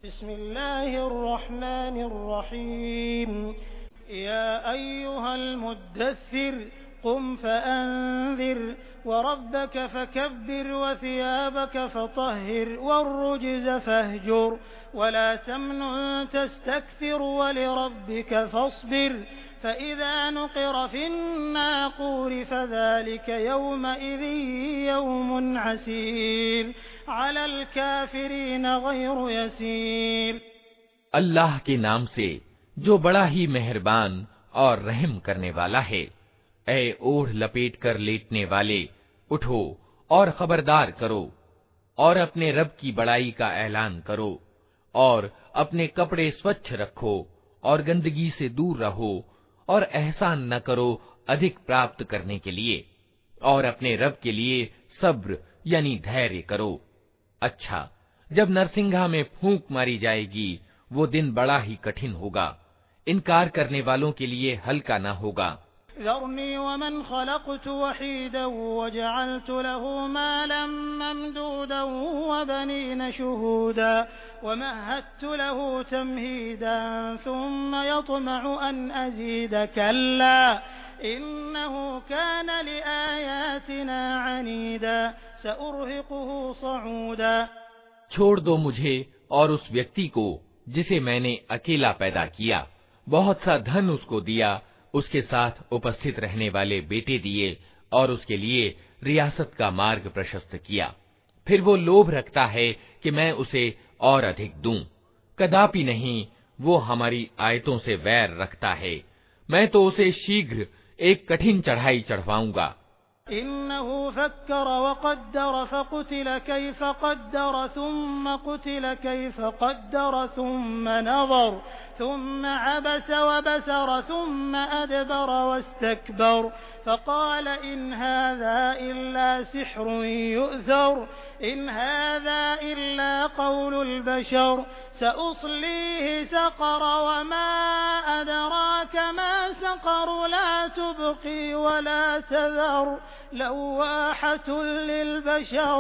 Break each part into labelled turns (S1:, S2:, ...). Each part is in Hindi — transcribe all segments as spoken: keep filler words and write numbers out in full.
S1: बिस्मिल्लाहिर्रहमानिर्रहीम या अय्युहल मुद्दस्सिर कुम फअंज़िर वरब्बक फकब्बिर वसियाबक फतह्हिर वर्रुज्ज़ फहजुर वला तमनुन तस्तक्थिर वलिरब्बिक फस्बिर फ़इज़ा नुक़िर फ़िन्नाक़ूर फ़ज़ालिक यौमइज़िन यौमुन असीर अलल काफ़िरीन गैरु यसीर।
S2: अल्लाह के नाम से जो बड़ा ही मेहरबान और रहम करने वाला है। ऐ ओढ़ लपेट कर लेटने वाले, उठो और खबरदार करो और अपने रब की बड़ाई का ऐलान करो और अपने कपड़े स्वच्छ रखो और गंदगी से दूर रहो और एहसान न करो अधिक प्राप्त करने के लिए और अपने रब के लिए सब्र यानी धैर्य करो। अच्छा, जब नरसिंघा में फूंक मारी जाएगी वो दिन बड़ा ही कठिन होगा, इनकार करने वालों के लिए हल्का न होगा।
S1: ज़रनी वमन ख़लक़तु वहीदन वजअलतु लहू मालन ममदूदन वबनीन शुहूदा वमहदतु लहू तमहीदन सुम्म यत्मअु अन अज़ीद कल्ला इन्नहु कान लिआयातिना अनीदा सउर्हिक़ुहु सऊदा।
S2: छोड़ दो मुझे और उस व्यक्ति को जिसे मैंने अकेला पैदा किया, बहुत सा धन उसको दिया, उसके साथ उपस्थित रहने वाले बेटे दिए और उसके लिए रियासत का मार्ग प्रशस्त किया। फिर वो लोभ रखता है कि मैं उसे और अधिक दूं। कदापि नहीं, वो हमारी आयतों से वैर रखता है। मैं तो उसे शीघ्र एक कठिन चढ़ाई चढ़वाऊंगा।
S1: इन्नहु फक्कर वक़द्दर फक़ुतिल कैफ़ क़द्दर थुम्म क़ुतिल कैफ़ क़द्दर थुम्म नज़र थुम्म अबस वबसर थुम्म अदबर वस्तकबर फ़क़ाल इन हाज़ा इल्ला सिह्रुन यु'थर इन हाज़ा इल्ला क़ौलुल बशर सउस्लीहि सक़र वमा अदराक मा सक़र ला तुबक़ी वला तज़र लव्वाहतुन लिलबशर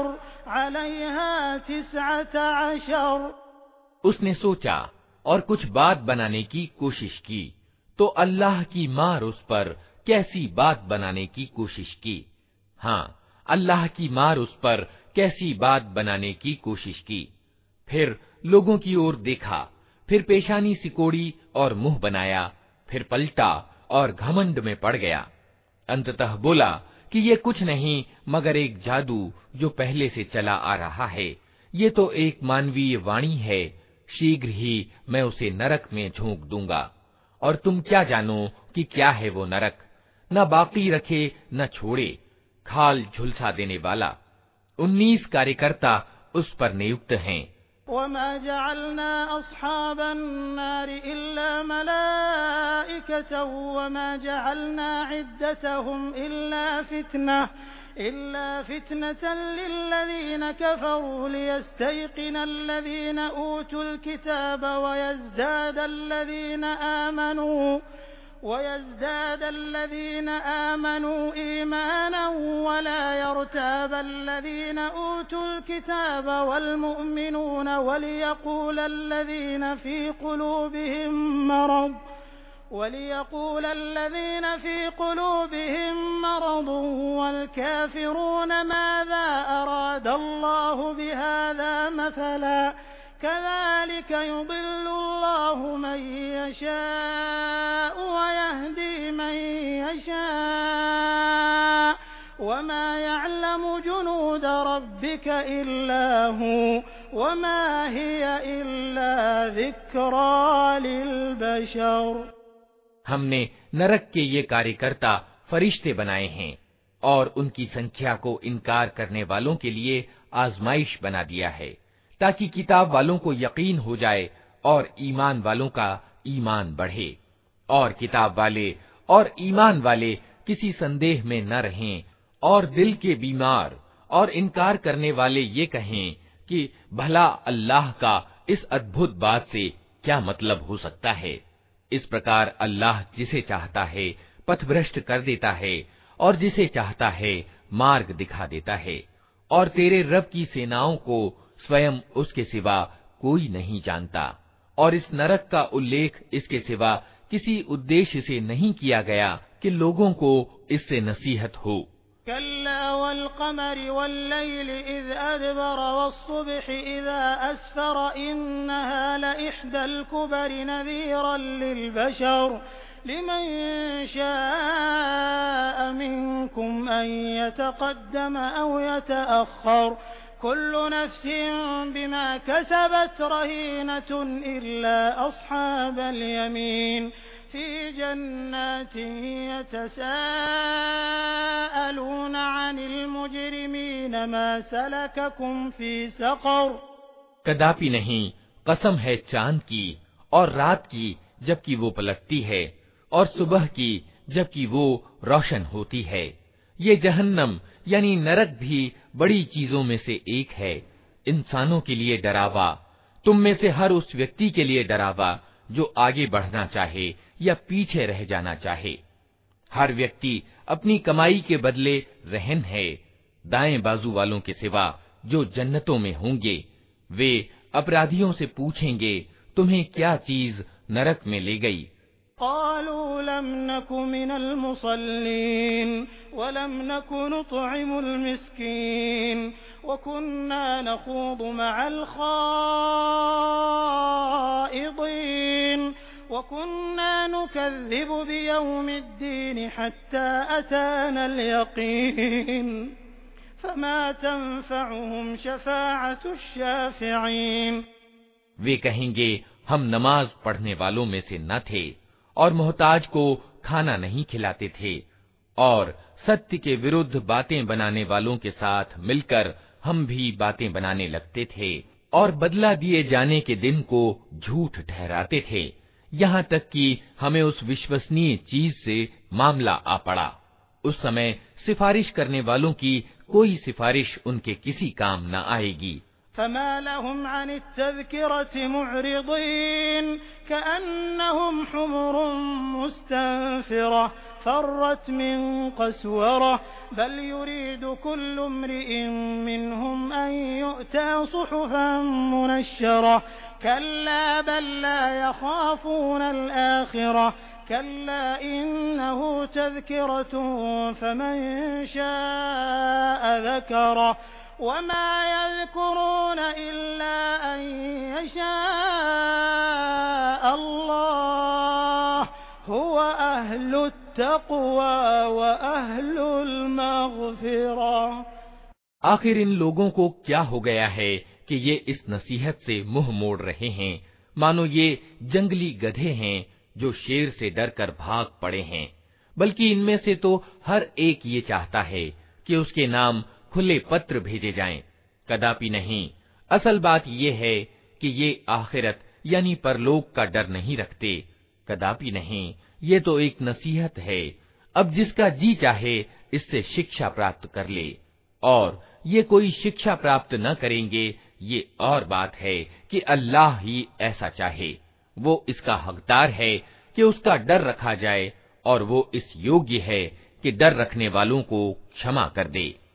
S1: अलैहा तिस्अत अशर।
S2: उसने सोचा और कुछ बात बनाने की कोशिश की तो अल्लाह की मार उस पर कैसी बात बनाने की कोशिश की। हाँ, अल्लाह की मार उस पर कैसी बात बनाने की कोशिश की। फिर लोगों की ओर देखा, फिर पेशानी सिकोड़ी और मुंह बनाया, फिर पलटा और घमंड में पड़ गया। अंततः बोला कि ये कुछ नहीं मगर एक जादू जो पहले से चला आ रहा है। ये तो एक मानवीय वाणी है, शीघ्र ही मैं उसे नरक में झोंक दूंगा और तुम क्या जानो कि क्या है वो नरक, न बाकी रखे न छोड़े, खाल झुलसा देने वाला। उन्नीस कार्यकर्ता उस पर नियुक्त हैं।
S1: वमा जअलना अस्हाबन नार इल्ला मलाइकतन वमा जअलना इद्दतहुम इल्ला फितना इल्ला फितनतन लिल्लज़ीन कफ़रू लियस्तयक़िना अल्लज़ीन ऊतुल किताब वयज़दादा अल्लज़ीन आमनू ويزداد الذين آمنوا إيمانا ولا يرتاب الذين أوتوا الكتاب والمؤمنون وليقول الذين في قلوبهم مرض وليقول الذين في قلوبهم مرض والكافرون ماذا أراد الله بهذا مثلا كذلك يضل الله من يشاء ويهدي من يشاء وما يعلم جنود ربك إلا هو وما هي إلا ذكرى للبشر।
S2: हमने नरक के ये कार्यकर्ता फरिश्ते बनाए हैं और उनकी संख्या को इनकार करने वालों के लिए आजमाइश बना दिया है ताकि किताब वालों को यकीन हो जाए और ईमान वालों का ईमान बढ़े और किताब वाले और ईमान वाले किसी संदेह में न रहें और दिल के बीमार और इनकार करने वाले ये कहें कि भला अल्लाह का इस अद्भुत बात से क्या मतलब हो सकता है। इस प्रकार अल्लाह जिसे चाहता है पथभ्रष्ट कर देता है और जिसे चाहता है मार्ग दिखा देता है और तेरे रब की सेनाओं को स्वयं उसके सिवा कोई नहीं जानता। और इस नरक का उल्लेख इसके सिवा किसी उद्देश्य से नहीं किया गया कि लोगों को इससे नसीहत हो।
S1: कल्ला वल क़मरि वल्लैलि इज़ अदबर वस्सुब्हि इज़ा अस्फर इन्नहा लइह्दल कुबरि नज़ीरन लिलबशर लिमन शाअ मिनकुम अन यतक़द्दम औ यतअख़्ख़र कुल्लु नफ्सिन बिमा कसबत रहीनतुन इल्ला अस्हाबल यमीन फी जन्नातिन यतसाअलून अनिल मुजरिमीन मा सलककुम फी सक़र।
S2: कदापि नहीं, कसम है चांद की और रात की जबकि वो पलटती है, और सुबह की जबकि वो रोशन होती है। ये जहन्नम यानी नरक भी बड़ी चीजों में से एक है, इंसानों के लिए डरावा, तुम में से हर उस व्यक्ति के लिए डरावा जो आगे बढ़ना चाहे या पीछे रह जाना चाहे। हर व्यक्ति अपनी कमाई के बदले रहन है। दाएं बाजू वालों के सिवा जो जन्नतों में होंगे, वे अपराधियों से पूछेंगे, तुम्हें क्या चीज नरक में ले गई?
S1: क़ालू लम नकु मिनल मुसल्लीन वलम नकु नुत्इमुल मिस्कीन वकुन्ना नख़ूदु मअल ख़ाइदीन वकुन्ना नुकज़्ज़िबु बियौमिद्दीन हत्ता अतानल यक़ीन फमा तंफ़अहुम शफ़ाअतुश शाफ़िईन।
S2: वे कहेंगे, हम नमाज पढ़ने वालों में से न थे और मोहताज को खाना नहीं खिलाते थे, और सत्य के विरुद्ध बातें बनाने वालों के साथ मिलकर हम भी बातें बनाने लगते थे और बदला दिए जाने के दिन को झूठ ठहराते थे, यहाँ तक कि हमें उस विश्वसनीय चीज से मामला आ पड़ा। उस समय सिफारिश करने वालों की कोई सिफारिश उनके किसी काम न आएगी।
S1: फमा लहुम अनित तज़किरति मुअरिज़ीन कअन्नहुम हुमुरुन मुस्तनफ़िरा फ़र्रत मिन क़स्वरा बल युरीदु कुल्लु इम्रिइन मिनहुम अन यु'ता सुहुफ़न मुनश्शरा कल्ला बल ला यख़ाफ़ूनल आख़िरह कल्ला इन्नहु तज़किरतुन फमन शाअ ज़करह वमा यज़कुरून इल्ला अन यशाअ अल्लाह हुवा अहलुत तक़वा व अहलुल मग़फ़िरा।
S2: आखिर इन लोगों को क्या हो गया है कि ये इस नसीहत से मुंह मोड़ रहे हैं, मानो ये जंगली गधे हैं जो शेर से डरकर भाग पड़े हैं। बल्कि इनमें से तो हर एक ये चाहता है कि उसके नाम खुले पत्र भेजे जाएं। कदापि नहीं, असल बात ये है कि ये आखिरत यानी परलोक का डर नहीं रखते। कदापि नहीं, ये तो एक नसीहत है। अब जिसका जी चाहे इससे शिक्षा प्राप्त कर ले, और ये कोई शिक्षा प्राप्त न करेंगे, ये और बात है कि अल्लाह ही ऐसा चाहे। वो इसका हकदार है कि उसका डर रखा जाए, और वो इस योग्य है कि डर रखने वालों को क्षमा कर दे।